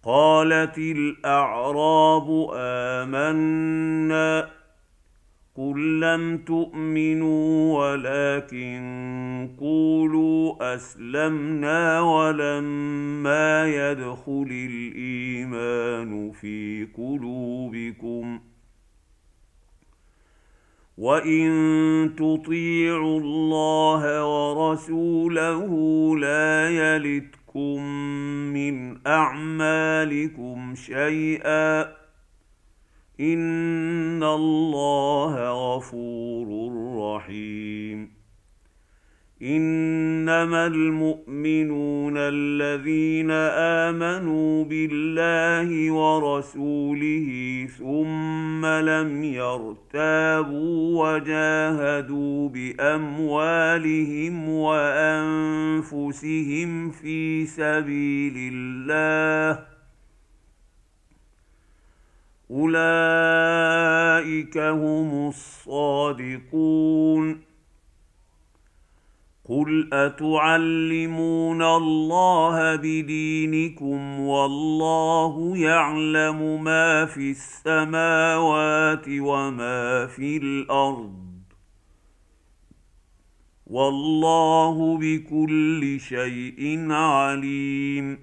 قالت الأعراب آمنا قل لم تؤمنوا ولكن قولوا أسلمنا ولما يدخل الإيمان في قلوبكم وإن تطيعوا الله ورسوله لا يلتكم من أعمالكم شيئا إن الله غفور رحيم إنما المؤمنون الذين آمنوا بالله ورسوله ثم لم يرتابوا وجاهدوا بأموالهم وأنفسهم في سبيل الله أولئك هم الصادقون قل أتعلمون الله بدينكم والله يعلم ما في السماوات وما في الأرض والله بكل شيء عليم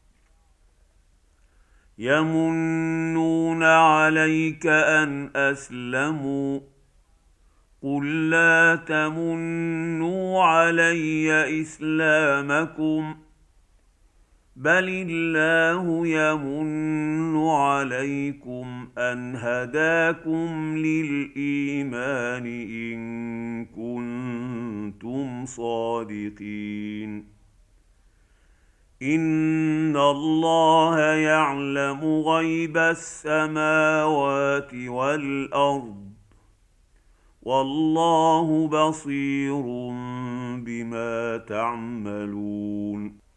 يمنون عليك أن أسلموا قل لا تمنوا علي إسلامكم بل الله يمن عليكم أن هداكم للإيمان إن كنتم صادقين إن الله يعلم غيب السماوات والأرض والله بصير بما تعملون